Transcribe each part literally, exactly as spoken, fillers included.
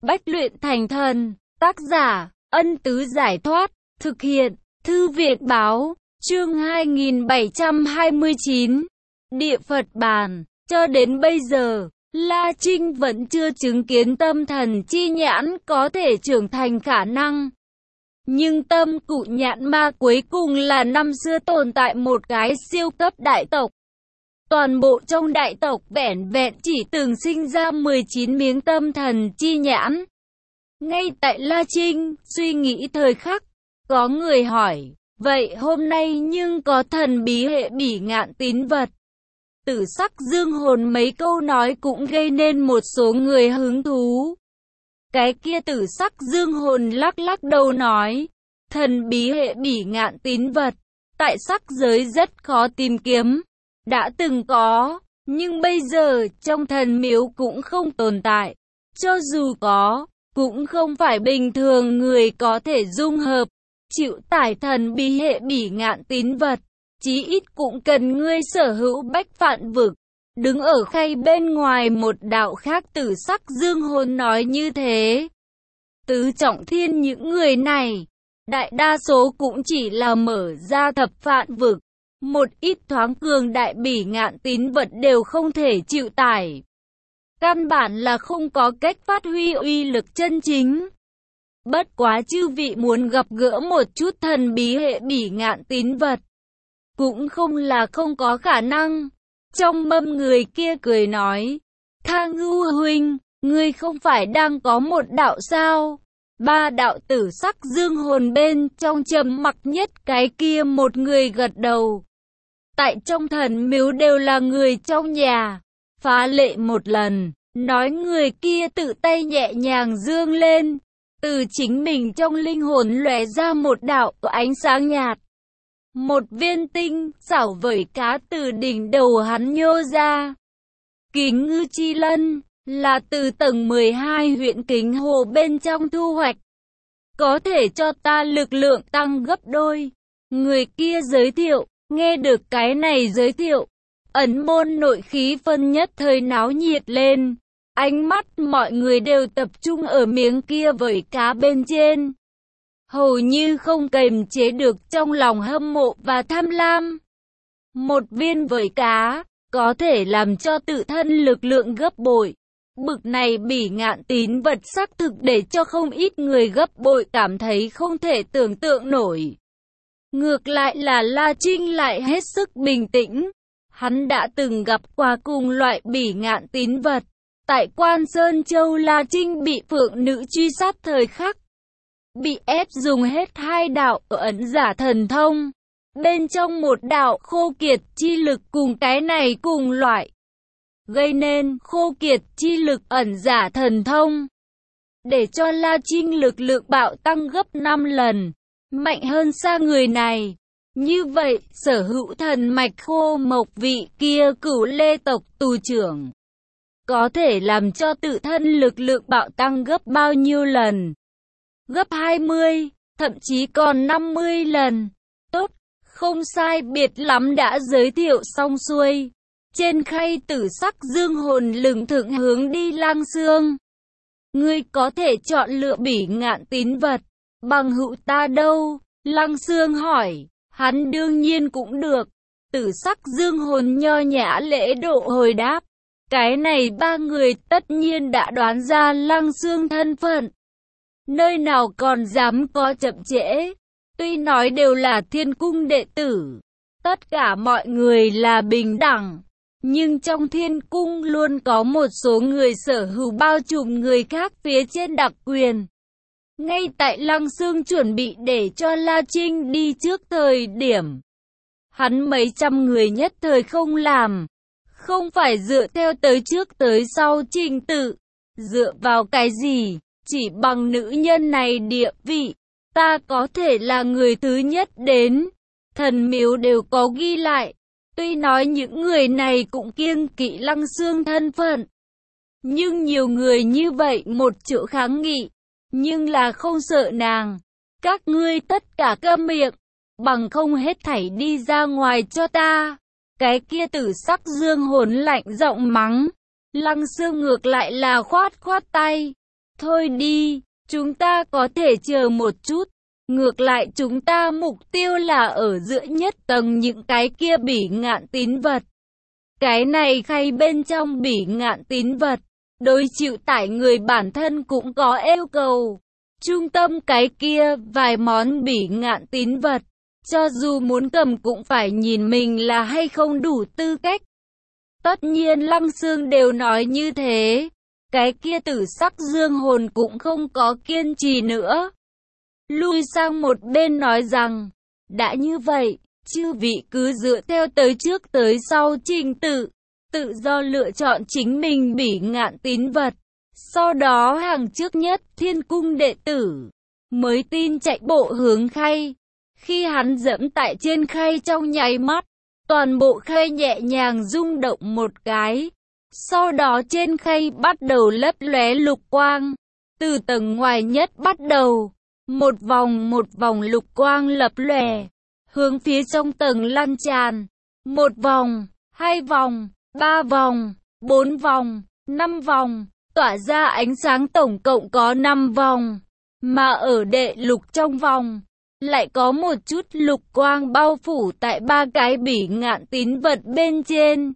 bách luyện thành thần. Tác giả, Ân Tứ Giải Thoát. Thực hiện, Thư Viện Báo. Chương hai nghìn bảy trăm hai mươi chín. Địa Phật Bàn. Cho đến bây giờ, La Trinh vẫn chưa chứng kiến tâm thần chi nhãn có thể trưởng thành khả năng. Nhưng tâm cụ nhãn ma cuối cùng là năm xưa tồn tại một cái siêu cấp đại tộc. Toàn bộ trong đại tộc vẻn vẹn chỉ từng sinh ra mười chín miếng tâm thần chi nhãn. Ngay tại La Trinh suy nghĩ thời khắc, có người hỏi, vậy hôm nay nhưng có thần bí hệ bỉ ngạn tín vật. Tử sắc dương hồn mấy câu nói cũng gây nên một số người hứng thú. Cái kia tử sắc dương hồn lắc lắc đầu nói, thần bí hệ bỉ ngạn tín vật, tại sắc giới rất khó tìm kiếm. Đã từng có, nhưng bây giờ trong thần miếu cũng không tồn tại. Cho dù có, cũng không phải bình thường người có thể dung hợp, chịu tải thần bí hệ bỉ ngạn tín vật. Chí ít cũng cần ngươi sở hữu bách phạn vực. Đứng ở khay bên ngoài một đạo khác tử sắc dương hồn nói như thế. Tứ trọng thiên những người này, đại đa số cũng chỉ là mở ra thập phạn vực. Một ít thoáng cường đại bỉ ngạn tín vật đều không thể chịu tải. Căn bản là không có cách phát huy uy lực chân chính. Bất quá chư vị muốn gặp gỡ một chút thần bí hệ bỉ ngạn tín vật, cũng không là không có khả năng. Trong mâm người kia cười nói, Tha Ngưu huynh, ngươi không phải đang có một đạo sao? Ba đạo tử sắc dương hồn bên trong trầm mặc nhất cái kia một người gật đầu. Tại trong thần miếu đều là người trong nhà. Phá lệ một lần, nói người kia tự tay nhẹ nhàng dương lên. Từ chính mình trong linh hồn lóe ra một đạo ánh sáng nhạt. Một viên tinh, xảo vẩy cá từ đỉnh đầu hắn nhô ra. Kính ngư chi lân, là từ tầng mười hai huyện Kính Hồ bên trong thu hoạch. Có thể cho ta lực lượng tăng gấp đôi. Người kia giới thiệu, nghe được cái này giới thiệu. Ấn môn nội khí phân nhất thời náo nhiệt lên. Ánh mắt mọi người đều tập trung ở miếng kia vẩy cá bên trên. Hầu như không kềm chế được trong lòng hâm mộ và tham lam. Một viên vẩy cá, có thể làm cho tự thân lực lượng gấp bội. Bực này bỉ ngạn tín vật xác thực để cho không ít người gấp bội cảm thấy không thể tưởng tượng nổi. Ngược lại là La Trinh lại hết sức bình tĩnh. Hắn đã từng gặp qua cùng loại bỉ ngạn tín vật. Tại Quan Sơn Châu La Trinh bị phượng nữ truy sát thời khắc. Bị ép dùng hết hai đạo ẩn giả thần thông. Bên trong một đạo khô kiệt chi lực cùng cái này cùng loại. Gây nên khô kiệt chi lực ẩn giả thần thông. Để cho La Trinh lực lượng bạo tăng gấp năm lần. Mạnh hơn xa người này. Như vậy, sở hữu thần mạch khô mộc vị kia cửu lê tộc tù trưởng. Có thể làm cho tự thân lực lượng bạo tăng gấp bao nhiêu lần? Gấp hai mươi, thậm chí còn năm mươi lần. Tốt, không sai biệt lắm đã giới thiệu xong xuôi. Trên khay tử sắc dương hồn lừng thượng hướng đi Lăng Xương. Ngươi có thể chọn lựa bỉ ngạn tín vật. Bằng hữu ta đâu? Lăng Xương hỏi. Hắn đương nhiên cũng được. Tử sắc dương hồn nho nhã lễ độ hồi đáp. Cái này ba người tất nhiên đã đoán ra Lăng Xương thân phận. Nơi nào còn dám có chậm trễ. Tuy nói đều là thiên cung đệ tử. Tất cả mọi người là bình đẳng. Nhưng trong thiên cung luôn có một số người sở hữu bao trùm người khác phía trên đặc quyền. Ngay tại Lăng Xương chuẩn bị để cho La Trinh đi trước thời điểm. Hắn mấy trăm người nhất thời không làm. Không phải dựa theo tới trước tới sau trình tự. Dựa vào cái gì? Chỉ bằng nữ nhân này địa vị. Ta có thể là người thứ nhất đến. Thần miếu đều có ghi lại. Tuy nói những người này cũng kiêng kỵ Lăng Xương thân phận. Nhưng nhiều người như vậy một chỗ kháng nghị. Nhưng là không sợ nàng. Các ngươi tất cả câm miệng. Bằng không hết thảy đi ra ngoài cho ta. Cái kia tử sắc dương hồn lạnh giọng mắng. Lăng Xương ngược lại là khoát khoát tay. Thôi đi, chúng ta có thể chờ một chút. Ngược lại chúng ta mục tiêu là ở giữa nhất tầng những cái kia bỉ ngạn tín vật. Cái này khay bên trong bỉ ngạn tín vật, đối chịu tải người bản thân cũng có yêu cầu. Trung tâm cái kia vài món bỉ ngạn tín vật, cho dù muốn cầm cũng phải nhìn mình là hay không đủ tư cách. Tất nhiên Lăng Xương đều nói như thế. Cái kia tử sắc dương hồn cũng không có kiên trì nữa. Lui sang một bên nói rằng, đã như vậy, chư vị cứ dựa theo tới trước tới sau trình tự, tự do lựa chọn chính mình bỉ ngạn tín vật. Sau đó hàng trước nhất thiên cung đệ tử, mới tin chạy bộ hướng khay. Khi hắn dẫm tại trên khay trong nháy mắt, toàn bộ khay nhẹ nhàng rung động một cái. Sau đó trên khay bắt đầu lấp lóe lục quang. Từ tầng ngoài nhất bắt đầu, một vòng một vòng lục quang lập lòe, hướng phía trong tầng lan tràn. Một vòng, hai vòng, ba vòng, bốn vòng, năm vòng, tỏa ra ánh sáng tổng cộng có năm vòng. Mà ở đệ lục trong vòng, lại có một chút lục quang bao phủ tại ba cái bỉ ngạn tín vật bên trên.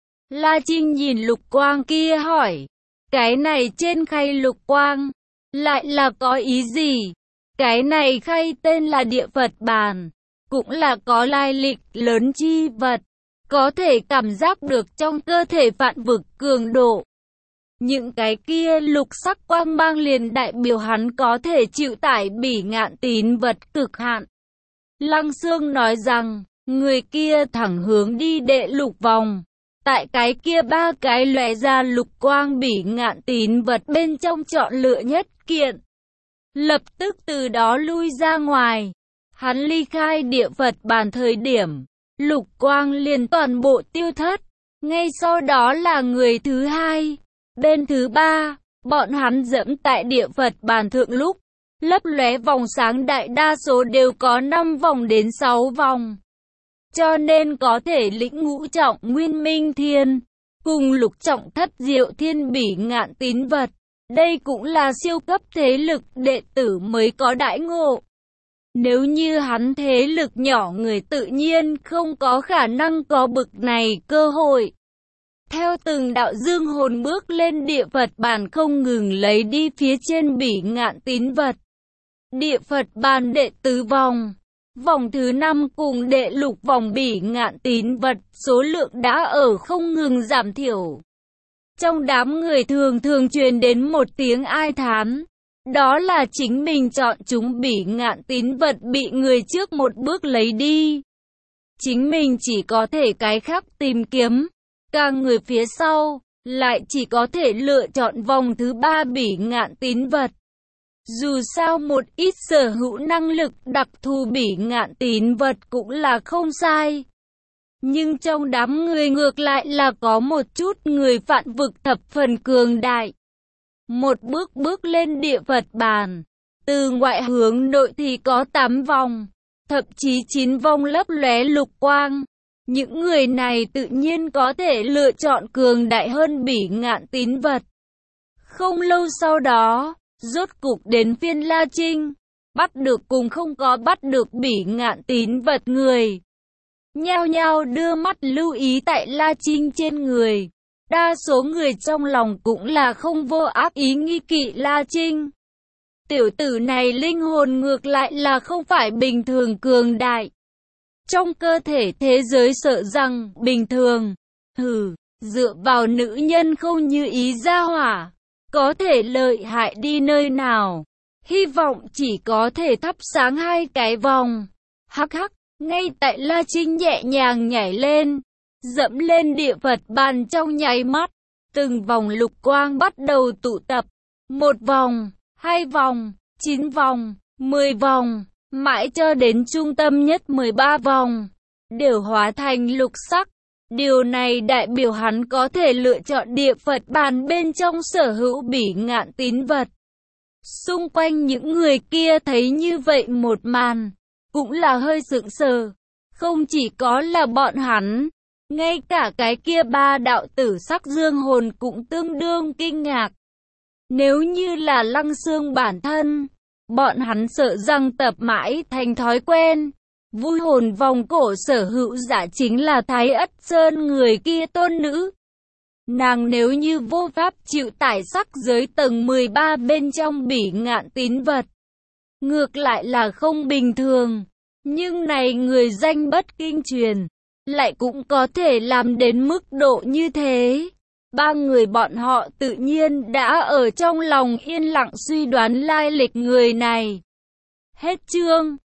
La Trinh nhìn lục quang kia hỏi, cái này trên khay lục quang, lại là có ý gì? Cái này khay tên là địa Phật bàn, cũng là có lai lịch lớn chi vật, có thể cảm giác được trong cơ thể vạn vực cường độ. Những cái kia lục sắc quang mang liền đại biểu hắn có thể chịu tải bỉ ngạn tín vật cực hạn. Lăng Xương nói rằng, người kia thẳng hướng đi đệ lục vòng. Tại cái kia ba cái lóe ra lục quang bỉ ngạn tín vật bên trong chọn lựa nhất kiện. Lập tức từ đó lui ra ngoài. Hắn ly khai địa Phật bàn thời điểm, lục quang liền toàn bộ tiêu thất. Ngay sau đó là người thứ hai. Bên thứ ba, bọn hắn dẫm tại địa Phật bàn thượng lúc, lấp lóe vòng sáng đại đa số đều có năm vòng đến sáu vòng. Cho nên có thể lĩnh ngũ trọng nguyên minh thiên, cùng lục trọng thất diệu thiên bỉ ngạn tín vật. Đây cũng là siêu cấp thế lực đệ tử mới có đãi ngộ. Nếu như hắn thế lực nhỏ người tự nhiên không có khả năng có bực này cơ hội. Theo từng đạo dương hồn bước lên địa Phật bàn không ngừng lấy đi phía trên bỉ ngạn tín vật. Địa Phật bàn đệ tứ vòng, vòng thứ năm cùng đệ lục vòng bỉ ngạn tín vật số lượng đã ở không ngừng giảm thiểu. Trong đám người thường thường truyền đến một tiếng ai thán. Đó là chính mình chọn chúng bỉ ngạn tín vật bị người trước một bước lấy đi. Chính mình chỉ có thể cái khác tìm kiếm. Càng người phía sau, lại chỉ có thể lựa chọn vòng thứ ba bỉ ngạn tín vật. Dù sao một ít sở hữu năng lực đặc thù bỉ ngạn tín vật cũng là không sai. Nhưng trong đám người ngược lại là có một chút người vạn vực thập phần cường đại. Một bước bước lên địa Phật bàn, từ ngoại hướng nội thì có tám vòng, thậm chí chín vòng lấp lóe lục quang. Những người này tự nhiên có thể lựa chọn cường đại hơn bỉ ngạn tín vật. Không lâu sau đó, rốt cục đến phiên La Trinh, bắt được cùng không có bắt được bỉ ngạn tín vật người. Nhao nhao đưa mắt lưu ý tại La Trinh trên người. Đa số người trong lòng cũng là không vô ác ý nghi kỵ La Trinh. Tiểu tử này linh hồn ngược lại là không phải bình thường cường đại. Trong cơ thể thế giới sợ rằng bình thường, hừ, dựa vào nữ nhân không như ý gia hỏa, có thể lợi hại đi nơi nào. Hy vọng chỉ có thể thắp sáng hai cái vòng. Hắc hắc, ngay tại La Trinh nhẹ nhàng nhảy lên, dẫm lên địa Phật bàn trong nháy mắt, từng vòng lục quang bắt đầu tụ tập. Một vòng, hai vòng, chín vòng, mười vòng, mãi cho đến trung tâm nhất mười ba vòng, đều hóa thành lục sắc. Điều này đại biểu hắn có thể lựa chọn địa Phật bàn bên trong sở hữu bỉ ngạn tín vật. Xung quanh những người kia thấy như vậy một màn, cũng là hơi sững sờ. Không chỉ có là bọn hắn, ngay cả cái kia ba đạo tử sắc dương hồn cũng tương đương kinh ngạc. Nếu như là Lăng Xương bản thân, bọn hắn sợ rằng tập mãi thành thói quen. Vui hồn vòng cổ sở hữu giả chính là Thái Ất Sơn người kia tôn nữ. Nàng nếu như vô pháp chịu tải sắc giới tầng mười ba bên trong bỉ ngạn tín vật, ngược lại là không bình thường. Nhưng này người danh bất kinh truyền, lại cũng có thể làm đến mức độ như thế. Ba người bọn họ tự nhiên đã ở trong lòng yên lặng suy đoán lai lịch người này. Hết chương.